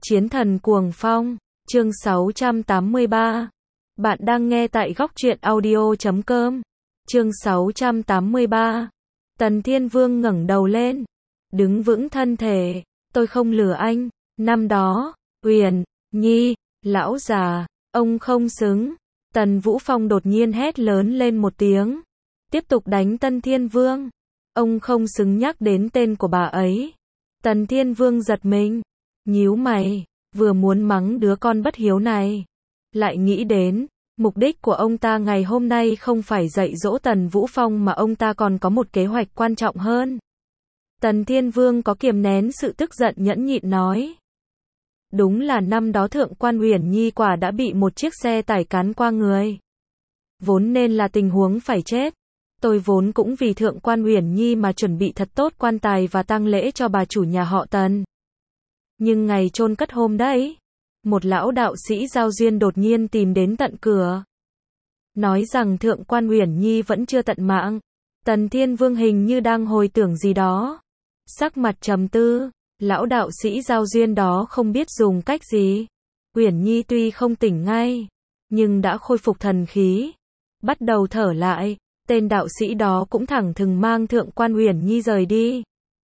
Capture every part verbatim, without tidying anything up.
Chiến thần cuồng phong, chương sáu trăm tám mươi ba. Bạn đang nghe tại góc truyện audio chấm com. Chương sáu trăm tám mươi ba. Tần Thiên Vương ngẩng đầu lên, đứng vững thân thể, tôi không lừa anh, năm đó, Uyển Nhi, lão già, ông không xứng. Tần Vũ Phong đột nhiên hét lớn lên một tiếng, tiếp tục đánh Tần Thiên Vương. Ông không xứng nhắc đến tên của bà ấy. Tần Thiên Vương giật mình, nhíu mày, vừa muốn mắng đứa con bất hiếu này, lại nghĩ đến, mục đích của ông ta ngày hôm nay không phải dạy dỗ Tần Vũ Phong mà ông ta còn có một kế hoạch quan trọng hơn. Tần Thiên Vương có kiềm nén sự tức giận nhẫn nhịn nói. Đúng là năm đó Thượng quan Uyển Nhi quả đã bị một chiếc xe tải cán qua người. Vốn nên là tình huống phải chết. Tôi vốn cũng vì Thượng quan Uyển Nhi mà chuẩn bị thật tốt quan tài và tang lễ cho bà chủ nhà họ Tần. Nhưng ngày chôn cất hôm đấy, một lão đạo sĩ giao duyên đột nhiên tìm đến tận cửa, nói rằng Thượng quan Uyển Nhi vẫn chưa tận mạng. Tần Thiên Vương hình như đang hồi tưởng gì đó, sắc mặt trầm tư. Lão đạo sĩ giao duyên đó không biết dùng cách gì. Uyển Nhi tuy không tỉnh ngay, nhưng đã khôi phục thần khí, bắt đầu thở lại. Tên đạo sĩ đó cũng thẳng thừng mang Thượng quan Uyển Nhi rời đi.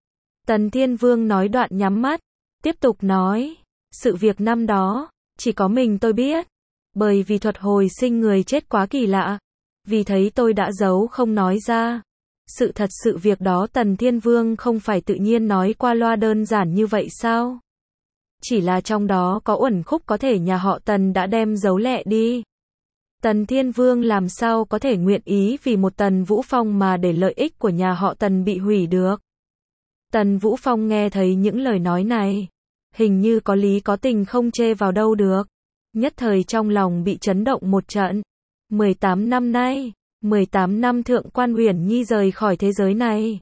Tần Thiên Vương nói đoạn nhắm mắt, tiếp tục nói, sự việc năm đó, chỉ có mình tôi biết, bởi vì thuật hồi sinh người chết quá kỳ lạ, vì thấy tôi đã giấu không nói ra. Sự thật sự việc đó Tần Thiên Vương không phải tự nhiên nói qua loa đơn giản như vậy sao? Chỉ là trong đó có uẩn khúc có thể nhà họ Tần đã đem giấu lẹ đi. Tần Thiên Vương làm sao có thể nguyện ý vì một Tần Vũ Phong mà để lợi ích của nhà họ Tần bị hủy được. Tần Vũ Phong nghe thấy những lời nói này, hình như có lý có tình không chê vào đâu được. Nhất thời trong lòng bị chấn động một trận. mười tám năm nay, mười tám năm Thượng quan Uyển Nhi rời khỏi thế giới này.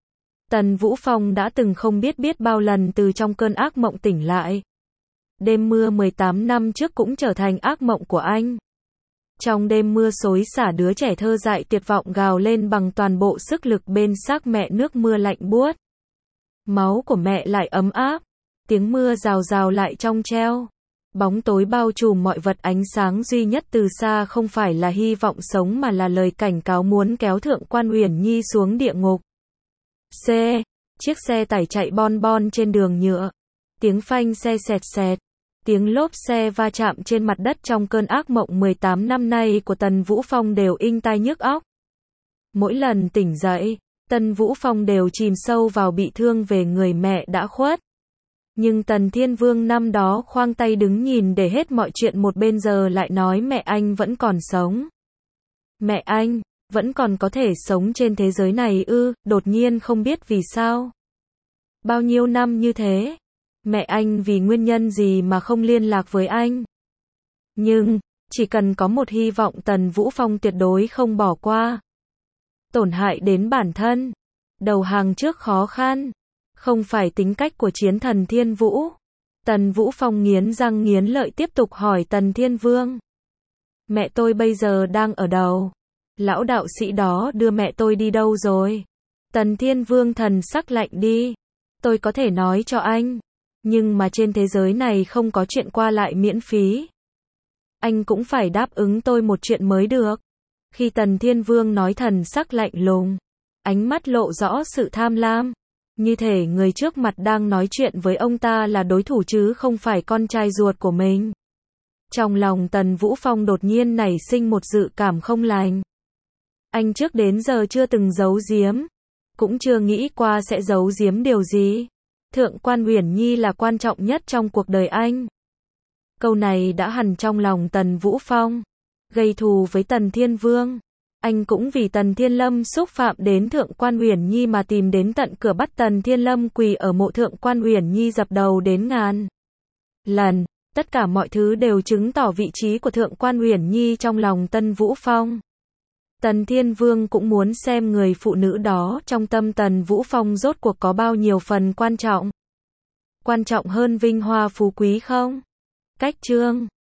Tần Vũ Phong đã từng không biết biết bao lần từ trong cơn ác mộng tỉnh lại. Đêm mưa mười tám năm trước cũng trở thành ác mộng của anh. Trong đêm mưa xối xả đứa trẻ thơ dại tuyệt vọng gào lên bằng toàn bộ sức lực bên xác mẹ, nước mưa lạnh buốt. Máu của mẹ lại ấm áp, tiếng mưa rào rào lại trong treo. Bóng tối bao trùm mọi vật, ánh sáng duy nhất từ xa không phải là hy vọng sống mà là lời cảnh cáo muốn kéo Thượng quan Uyển Nhi xuống địa ngục. C. Chiếc xe tải chạy bon bon trên đường nhựa. Tiếng phanh xe xẹt xẹt. Tiếng lốp xe va chạm trên mặt đất trong cơn ác mộng mười tám năm nay của Tần Vũ Phong đều inh tai nhức óc. Mỗi lần tỉnh dậy, Tần Vũ Phong đều chìm sâu vào bị thương về người mẹ đã khuất. Nhưng Tần Thiên Vương năm đó khoang tay đứng nhìn để hết mọi chuyện một bên, giờ lại nói mẹ anh vẫn còn sống. Mẹ anh, vẫn còn có thể sống trên thế giới này ư? Đột nhiên không biết vì sao. Bao nhiêu năm như thế, mẹ anh vì nguyên nhân gì mà không liên lạc với anh? Nhưng, chỉ cần có một hy vọng Tần Vũ Phong tuyệt đối không bỏ qua. Tổn hại đến bản thân, đầu hàng trước khó khăn, không phải tính cách của chiến thần Thiên Vũ. Tần Vũ Phong nghiến răng nghiến lợi tiếp tục hỏi Tần Thiên Vương. Mẹ tôi bây giờ đang ở đâu? Lão đạo sĩ đó đưa mẹ tôi đi đâu rồi? Tần Thiên Vương thần sắc lạnh đi. Tôi có thể nói cho anh, nhưng mà trên thế giới này không có chuyện qua lại miễn phí. Anh cũng phải đáp ứng tôi một chuyện mới được. Khi Tần Thiên Vương nói, thần sắc lạnh lùng, ánh mắt lộ rõ sự tham lam. Như thể người trước mặt đang nói chuyện với ông ta là đối thủ chứ không phải con trai ruột của mình. Trong lòng Tần Vũ Phong đột nhiên nảy sinh một dự cảm không lành. Anh trước đến giờ chưa từng giấu giếm, cũng chưa nghĩ qua sẽ giấu giếm điều gì. Thượng quan Uyển Nhi là quan trọng nhất trong cuộc đời anh. Câu này đã hằn trong lòng Tần Vũ Phong. Gây thù với Tần Thiên Vương, anh cũng vì Tần Thiên Lâm xúc phạm đến Thượng quan Uyển Nhi mà tìm đến tận cửa bắt Tần Thiên Lâm quỳ ở mộ Thượng quan Uyển Nhi dập đầu đến ngàn lần. Tất cả mọi thứ đều chứng tỏ vị trí của Thượng quan Uyển Nhi trong lòng Tần Vũ Phong. Tần Thiên Vương cũng muốn xem người phụ nữ đó trong tâm Tần Vũ Phong rốt cuộc có bao nhiêu phần quan trọng. Quan trọng hơn vinh hoa phú quý không? Cách chương